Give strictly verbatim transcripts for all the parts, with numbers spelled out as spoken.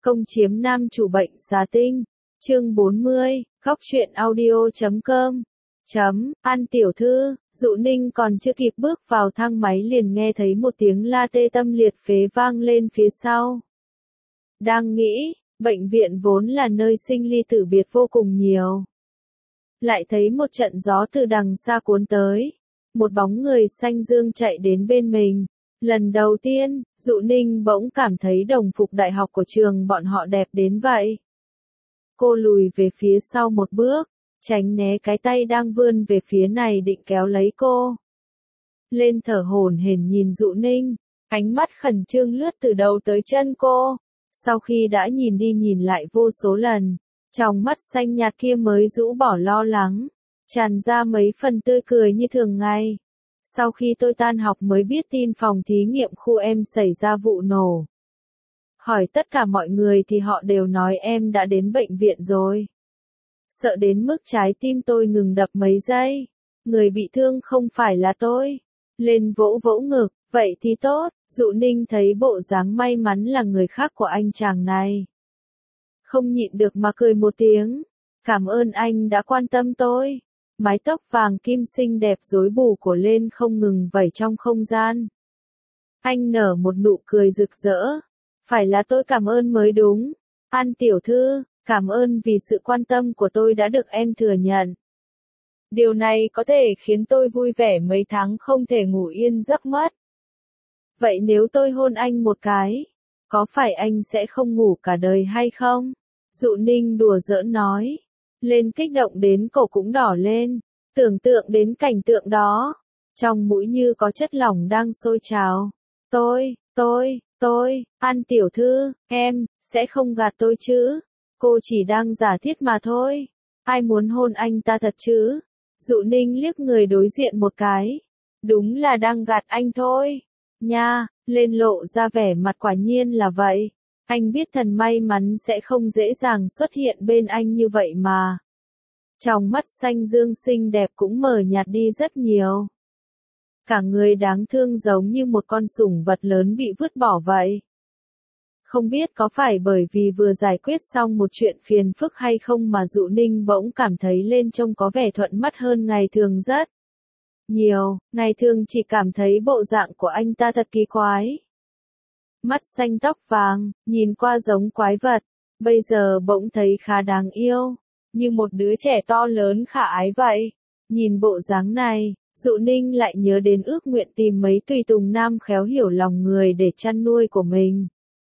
Công chiếm nam chủ bệnh xà tinh. Chương bốn mươi, góc truyện audio chấm com. Chấm, An tiểu thư, Dụ Ninh còn chưa kịp bước vào thang máy liền nghe thấy một tiếng la tê tâm liệt phế vang lên phía sau. Đang nghĩ, bệnh viện vốn là nơi sinh ly tử biệt vô cùng nhiều. Lại thấy một trận gió từ đằng xa cuốn tới. Một bóng người xanh dương chạy đến bên mình. Lần đầu tiên, Dụ Ninh bỗng cảm thấy đồng phục đại học của trường bọn họ đẹp đến vậy. Cô lùi về phía sau một bước, tránh né cái tay đang vươn về phía này định kéo lấy cô. Lên thở hổn hển nhìn Dụ Ninh, ánh mắt khẩn trương lướt từ đầu tới chân cô. Sau khi đã nhìn đi nhìn lại vô số lần, trong mắt xanh nhạt kia mới rũ bỏ lo lắng, tràn ra mấy phần tươi cười như thường ngày. Sau khi tôi tan học mới biết tin phòng thí nghiệm khu em xảy ra vụ nổ. Hỏi tất cả mọi người thì họ đều nói em đã đến bệnh viện rồi. Sợ đến mức trái tim tôi ngừng đập mấy giây. Người bị thương không phải là tôi. Lên vỗ vỗ ngực, vậy thì tốt. Dụ Ninh thấy bộ dáng may mắn là người khác của anh chàng này. Không nhịn được mà cười một tiếng. Cảm ơn anh đã quan tâm tôi. Mái tóc vàng kim xinh đẹp rối bù của Lên không ngừng vẩy trong không gian. Anh nở một nụ cười rực rỡ. Phải là tôi cảm ơn mới đúng. An tiểu thư, cảm ơn vì sự quan tâm của tôi đã được em thừa nhận. Điều này có thể khiến tôi vui vẻ mấy tháng không thể ngủ yên giấc mất. Vậy nếu tôi hôn anh một cái, có phải anh sẽ không ngủ cả đời hay không? Dụ Ninh đùa giỡn nói. Lên kích động đến cổ cũng đỏ lên, tưởng tượng đến cảnh tượng đó. Trong mũi như có chất lỏng đang sôi trào. Tôi, tôi, tôi, An tiểu thư, em, sẽ không gạt tôi chứ? Cô chỉ đang giả thiết mà thôi. Ai muốn hôn anh ta thật chứ? Dụ Ninh liếc người đối diện một cái. Đúng là đang gạt anh thôi. Nha, Lên lộ ra vẻ mặt quả nhiên là vậy. Anh biết thần may mắn sẽ không dễ dàng xuất hiện bên anh như vậy mà. Trong mắt xanh dương xinh đẹp cũng mờ nhạt đi rất nhiều. Cả người đáng thương giống như một con sủng vật lớn bị vứt bỏ vậy. Không biết có phải bởi vì vừa giải quyết xong một chuyện phiền phức hay không mà Dụ Ninh bỗng cảm thấy Lên trông có vẻ thuận mắt hơn ngày thường rất nhiều. Ngày thường chỉ cảm thấy bộ dạng của anh ta thật kỳ quái. Mắt xanh tóc vàng, nhìn qua giống quái vật, bây giờ bỗng thấy khá đáng yêu, như một đứa trẻ to lớn khả ái vậy. Nhìn bộ dáng này, Dụ Ninh lại nhớ đến ước nguyện tìm mấy tùy tùng nam khéo hiểu lòng người để chăn nuôi của mình.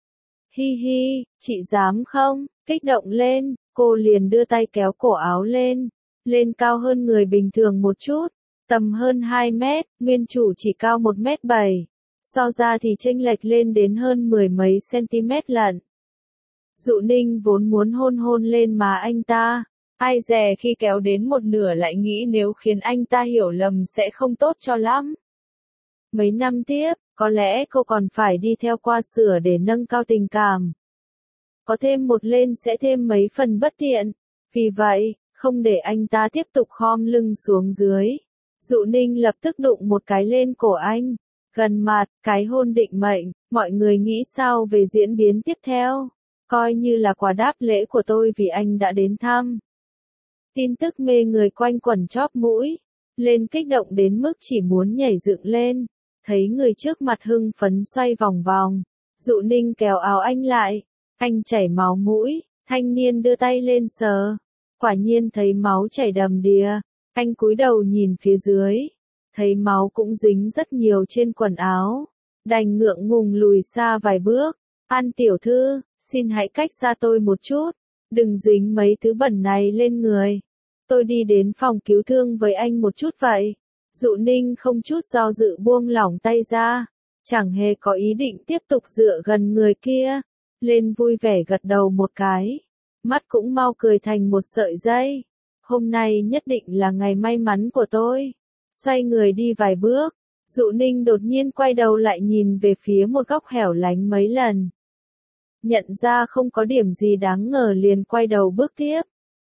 Hi hi, chị dám không? Kích động lên, cô liền đưa tay kéo cổ áo lên. Lên cao hơn người bình thường một chút, tầm hơn hai mét, nguyên chủ chỉ cao một mét bảy. So ra thì chênh lệch lên đến hơn mười mấy cm lận. Dụ Ninh vốn muốn hôn hôn lên má anh ta, ai dè khi kéo đến một nửa lại nghĩ nếu khiến anh ta hiểu lầm sẽ không tốt cho lắm. Mấy năm tiếp, có lẽ cô còn phải đi theo qua sửa để nâng cao tình cảm. Có thêm một lên sẽ thêm mấy phần bất tiện, vì vậy, không để anh ta tiếp tục khom lưng xuống dưới. Dụ Ninh lập tức đụng một cái lên cổ anh. Gần mặt, cái hôn định mệnh, mọi người nghĩ sao về diễn biến tiếp theo? Coi như là quà đáp lễ của tôi vì anh đã đến thăm. Tin tức mê người quanh quẩn chóp mũi. Lên kích động đến mức chỉ muốn nhảy dựng lên. Thấy người trước mặt hưng phấn xoay vòng vòng. Dụ Ninh kéo áo anh lại. Anh chảy máu mũi, thanh niên đưa tay lên sờ. Quả nhiên thấy máu chảy đầm đìa. Anh cúi đầu nhìn phía dưới. Thấy máu cũng dính rất nhiều trên quần áo. Đành ngượng ngùng lùi xa vài bước. An tiểu thư, xin hãy cách xa tôi một chút. Đừng dính mấy thứ bẩn này lên người. Tôi đi đến phòng cứu thương với anh một chút vậy. Dụ Ninh không chút do dự buông lỏng tay ra. Chẳng hề có ý định tiếp tục dựa gần người kia. Lên vui vẻ gật đầu một cái. Mắt cũng mau cười thành một sợi dây. Hôm nay nhất định là ngày may mắn của tôi. Xoay người đi vài bước, Dụ Ninh đột nhiên quay đầu lại nhìn về phía một góc hẻo lánh mấy lần. Nhận ra không có điểm gì đáng ngờ liền quay đầu bước tiếp.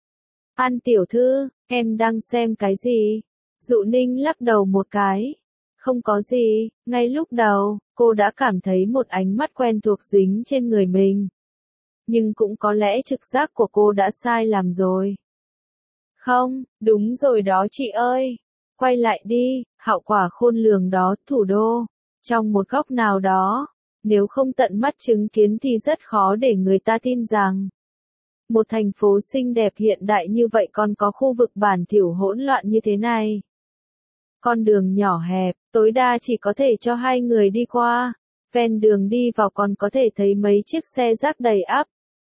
An tiểu thư, em đang xem cái gì? Dụ Ninh lắc đầu một cái. Không có gì, ngay lúc đầu, cô đã cảm thấy một ánh mắt quen thuộc dính trên người mình. nhưng cũng có lẽ trực giác của cô đã sai lầm rồi. Không, đúng rồi đó chị ơi. Quay lại đi, hậu quả khôn lường đó, thủ đô. Trong một góc nào đó, nếu không tận mắt chứng kiến thì rất khó để người ta tin rằng một thành phố xinh đẹp hiện đại như vậy còn có khu vực bản thiểu hỗn loạn như thế này. Con đường nhỏ hẹp, tối đa chỉ có thể cho hai người đi qua. Ven đường đi vào còn có thể thấy mấy chiếc xe rác đầy ắp.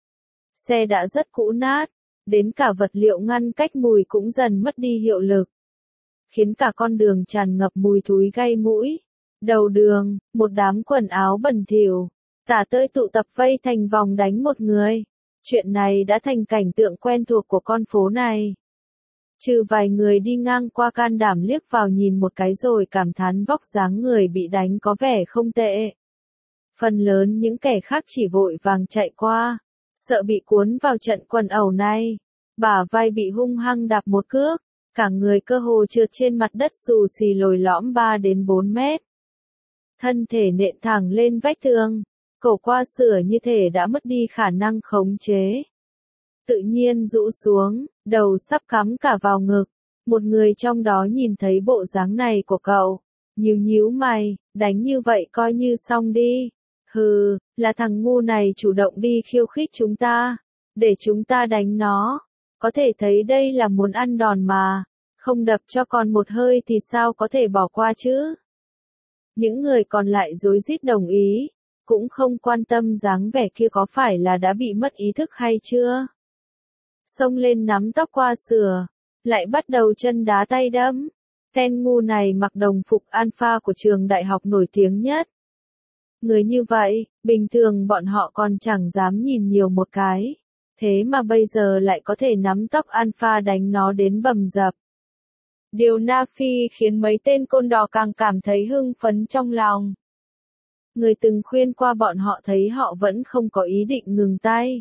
Xe đã rất cũ nát, đến cả vật liệu ngăn cách mùi cũng dần mất đi hiệu lực, khiến cả con đường tràn ngập mùi thúi gây mũi. Đầu đường, một đám quần áo bẩn thỉu, tả tơi tụ tập vây thành vòng đánh một người. Chuyện này đã thành cảnh tượng quen thuộc của con phố này. Trừ vài người đi ngang qua can đảm liếc vào nhìn một cái rồi cảm thán vóc dáng người bị đánh có vẻ không tệ. Phần lớn những kẻ khác chỉ vội vàng chạy qua, sợ bị cuốn vào trận quần ẩu này. Bả vai bị hung hăng đạp một cước, cả người cơ hồ trượt trên mặt đất xù xì lồi lõm ba đến bốn mét. Thân thể nện thẳng lên vách tường, cổ qua sửa như thể đã mất đi khả năng khống chế. Tự nhiên rũ xuống, đầu sắp cắm cả vào ngực. Một người trong đó nhìn thấy bộ dáng này của cậu, nhíu nhíu mày, đánh như vậy coi như xong đi. Hừ, là thằng ngu này chủ động đi khiêu khích chúng ta, để chúng ta đánh nó. Có thể thấy đây là muốn ăn đòn mà, không đập cho còn một hơi thì sao có thể bỏ qua chứ. Những người còn lại rối rít đồng ý, cũng không quan tâm dáng vẻ kia có phải là đã bị mất ý thức hay chưa. Xông lên nắm tóc qua sửa, lại bắt đầu chân đá tay đấm. Tên ngu này mặc đồng phục alpha của trường đại học nổi tiếng nhất. Người như vậy, bình thường bọn họ còn chẳng dám nhìn nhiều một cái. Thế mà bây giờ lại có thể nắm tóc alpha đánh nó đến bầm dập. Điều Na Phi khiến mấy tên côn đồ càng cảm thấy hưng phấn trong lòng. Người từng khuyên qua bọn họ thấy họ vẫn không có ý định ngừng tay.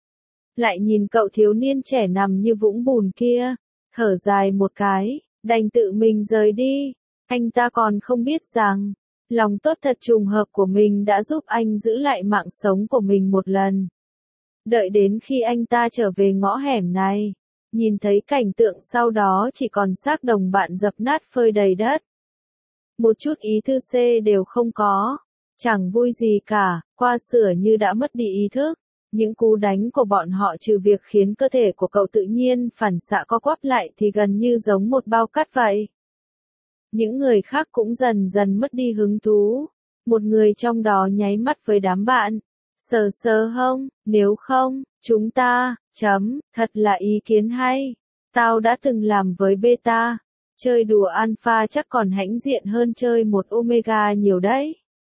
Lại nhìn cậu thiếu niên trẻ nằm như vũng bùn kia, thở dài một cái, đành tự mình rời đi. Anh ta còn không biết rằng, lòng tốt thật trùng hợp của mình đã giúp anh giữ lại mạng sống của mình một lần. Đợi đến khi anh ta trở về ngõ hẻm này, nhìn thấy cảnh tượng sau đó chỉ còn xác đồng bạn dập nát phơi đầy đất. Một chút ý thư C đều không có, chẳng vui gì cả, qua sửa như đã mất đi ý thức. Những cú đánh của bọn họ trừ việc khiến cơ thể của cậu tự nhiên phản xạ co quắp lại thì gần như giống một bao cát vậy. Những người khác cũng dần dần mất đi hứng thú. Một người trong đó nháy mắt với đám bạn. Sờ sờ hông, nếu không, chúng ta, chấm, thật là ý kiến hay. Tao đã từng làm với beta. Chơi đùa alpha chắc còn hãnh diện hơn chơi một omega nhiều đấy.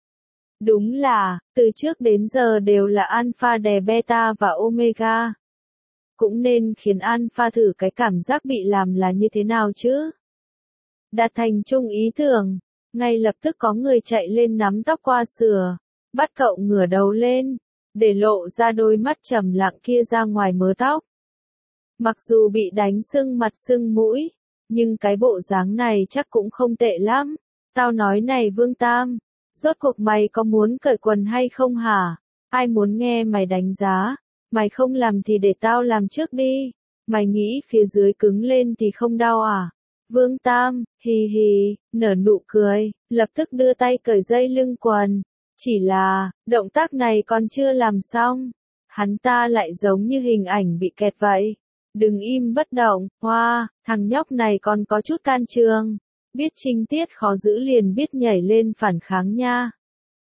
Đúng là, từ trước đến giờ đều là alpha đè beta và omega. Cũng nên khiến alpha thử cái cảm giác bị làm là như thế nào chứ. Đạt thành chung ý tưởng, ngay lập tức có người chạy lên nắm tóc qua sửa, bắt cậu ngửa đầu lên, để lộ ra đôi mắt trầm lặng kia ra ngoài mớ tóc. Mặc dù bị đánh sưng mặt sưng mũi, nhưng cái bộ dáng này chắc cũng không tệ lắm. Tao nói này Vương Tam, rốt cuộc mày có muốn cởi quần hay không hả? Ai muốn nghe mày đánh giá? Mày không làm thì để tao làm trước đi. Mày nghĩ phía dưới cứng lên thì không đau à? Vương Tam, hì hì, nở nụ cười, lập tức đưa tay cởi dây lưng quần. Chỉ là, động tác này còn chưa làm xong. Hắn ta lại giống như hình ảnh bị kẹt vậy. Đừng im bất động, hoa, thằng nhóc này còn có chút can trường. Biết trinh tiết khó giữ liền biết nhảy lên phản kháng nha.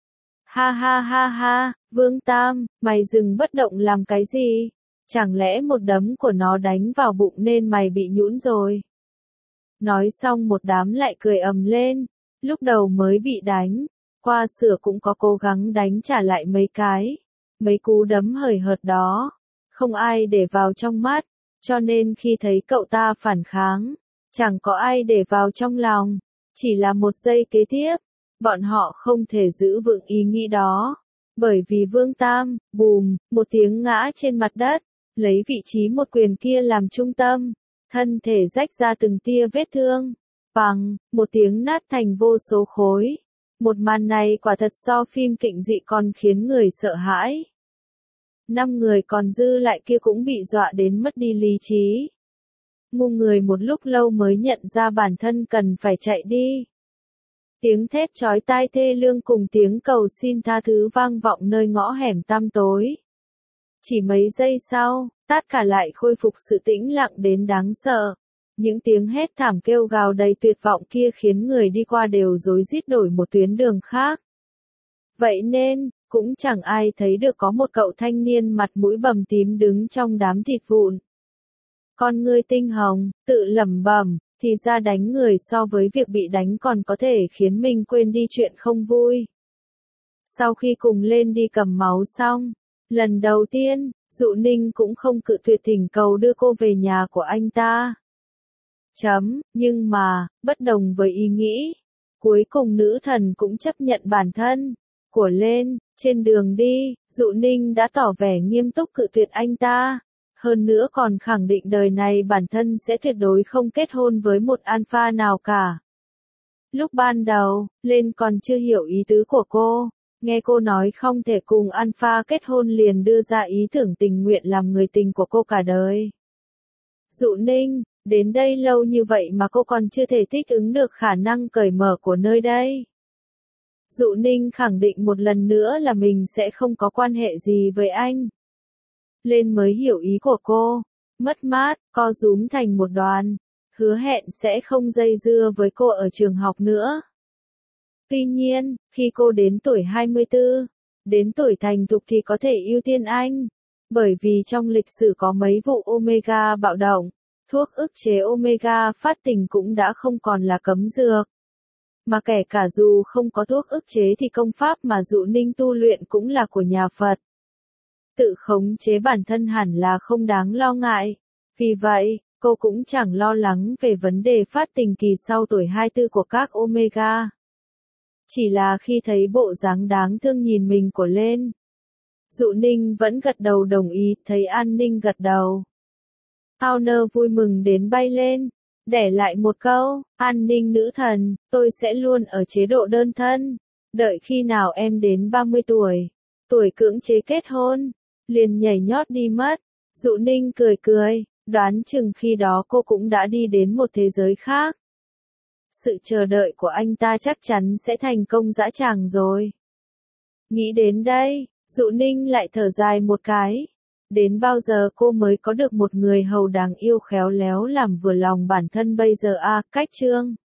Ha ha ha ha, Vương Tam, mày dừng bất động làm cái gì? Chẳng lẽ một đấm của nó đánh vào bụng nên mày bị nhũn rồi? Nói xong một đám lại cười ầm lên. Lúc đầu mới bị đánh, qua sửa cũng có cố gắng đánh trả lại mấy cái. Mấy cú đấm hời hợt đó, không ai để vào trong mắt, cho nên khi thấy cậu ta phản kháng, chẳng có ai để vào trong lòng. Chỉ là một giây kế tiếp, bọn họ không thể giữ vững ý nghĩ đó. Bởi vì Vương Tam, bùm, một tiếng ngã trên mặt đất, lấy vị trí một quyền kia làm trung tâm, thân thể rách ra từng tia vết thương, bằng, một tiếng nát thành vô số khối. Một màn này quả thật so phim kinh dị còn khiến người sợ hãi. Năm người còn dư lại kia cũng bị dọa đến mất đi lý trí. Ngu người một lúc lâu mới nhận ra bản thân cần phải chạy đi. Tiếng thét chói tai thê lương cùng tiếng cầu xin tha thứ vang vọng nơi ngõ hẻm tăm tối. Chỉ mấy giây sau, tất cả lại khôi phục sự tĩnh lặng đến đáng sợ. Những tiếng hét thảm kêu gào đầy tuyệt vọng kia khiến người đi qua đều rối rít đổi một tuyến đường khác. Vậy nên, cũng chẳng ai thấy được có một cậu thanh niên mặt mũi bầm tím đứng trong đám thịt vụn. Con ngươi tinh hồng, tự lẩm bẩm, thì ra đánh người so với việc bị đánh còn có thể khiến mình quên đi chuyện không vui. Sau khi cùng lên đi cầm máu xong, lần đầu tiên, Dụ Ninh cũng không cự tuyệt thỉnh cầu đưa cô về nhà của anh ta. Chấm, nhưng mà, bất đồng với ý nghĩ, cuối cùng nữ thần cũng chấp nhận bản thân của Lên. Trên đường đi, Dụ Ninh đã tỏ vẻ nghiêm túc cự tuyệt anh ta. Hơn nữa còn khẳng định đời này bản thân sẽ tuyệt đối không kết hôn với một alpha nào cả. Lúc ban đầu, Lên còn chưa hiểu ý tứ của cô, nghe cô nói không thể cùng alpha kết hôn liền đưa ra ý tưởng tình nguyện làm người tình của cô cả đời. Dụ Ninh, đến đây lâu như vậy mà cô còn chưa thể thích ứng được khả năng cởi mở của nơi đây. Dụ Ninh khẳng định một lần nữa là mình sẽ không có quan hệ gì với anh. Lên mới hiểu ý của cô, mất mát, co rúm thành một đoàn, hứa hẹn sẽ không dây dưa với cô ở trường học nữa. Tuy nhiên, khi cô đến tuổi hai mươi tư, đến tuổi thành thục thì có thể ưu tiên anh, bởi vì trong lịch sử có mấy vụ Omega bạo động, thuốc ức chế Omega phát tình cũng đã không còn là cấm dược. Mà kể cả dù không có thuốc ức chế thì công pháp mà Dụ Ninh tu luyện cũng là của nhà Phật. Tự khống chế bản thân hẳn là không đáng lo ngại. Vì vậy, cô cũng chẳng lo lắng về vấn đề phát tình kỳ sau tuổi hai mươi tư của các Omega. Chỉ là khi thấy bộ dáng đáng thương nhìn mình của Lên, Dụ Ninh vẫn gật đầu đồng ý, thấy An Ninh gật đầu. Honor vui mừng đến bay lên, để lại một câu, An Ninh nữ thần, tôi sẽ luôn ở chế độ đơn thân, đợi khi nào em đến ba mươi tuổi, tuổi cưỡng chế kết hôn, liền nhảy nhót đi mất. Dụ Ninh cười cười, đoán chừng khi đó cô cũng đã đi đến một thế giới khác. Sự chờ đợi của anh ta chắc chắn sẽ thành công dã tràng rồi. Nghĩ đến đây, Dụ Ninh lại thở dài một cái. Đến bao giờ cô mới có được một người hầu đáng yêu khéo léo làm vừa lòng bản thân bây giờ à, cách chương.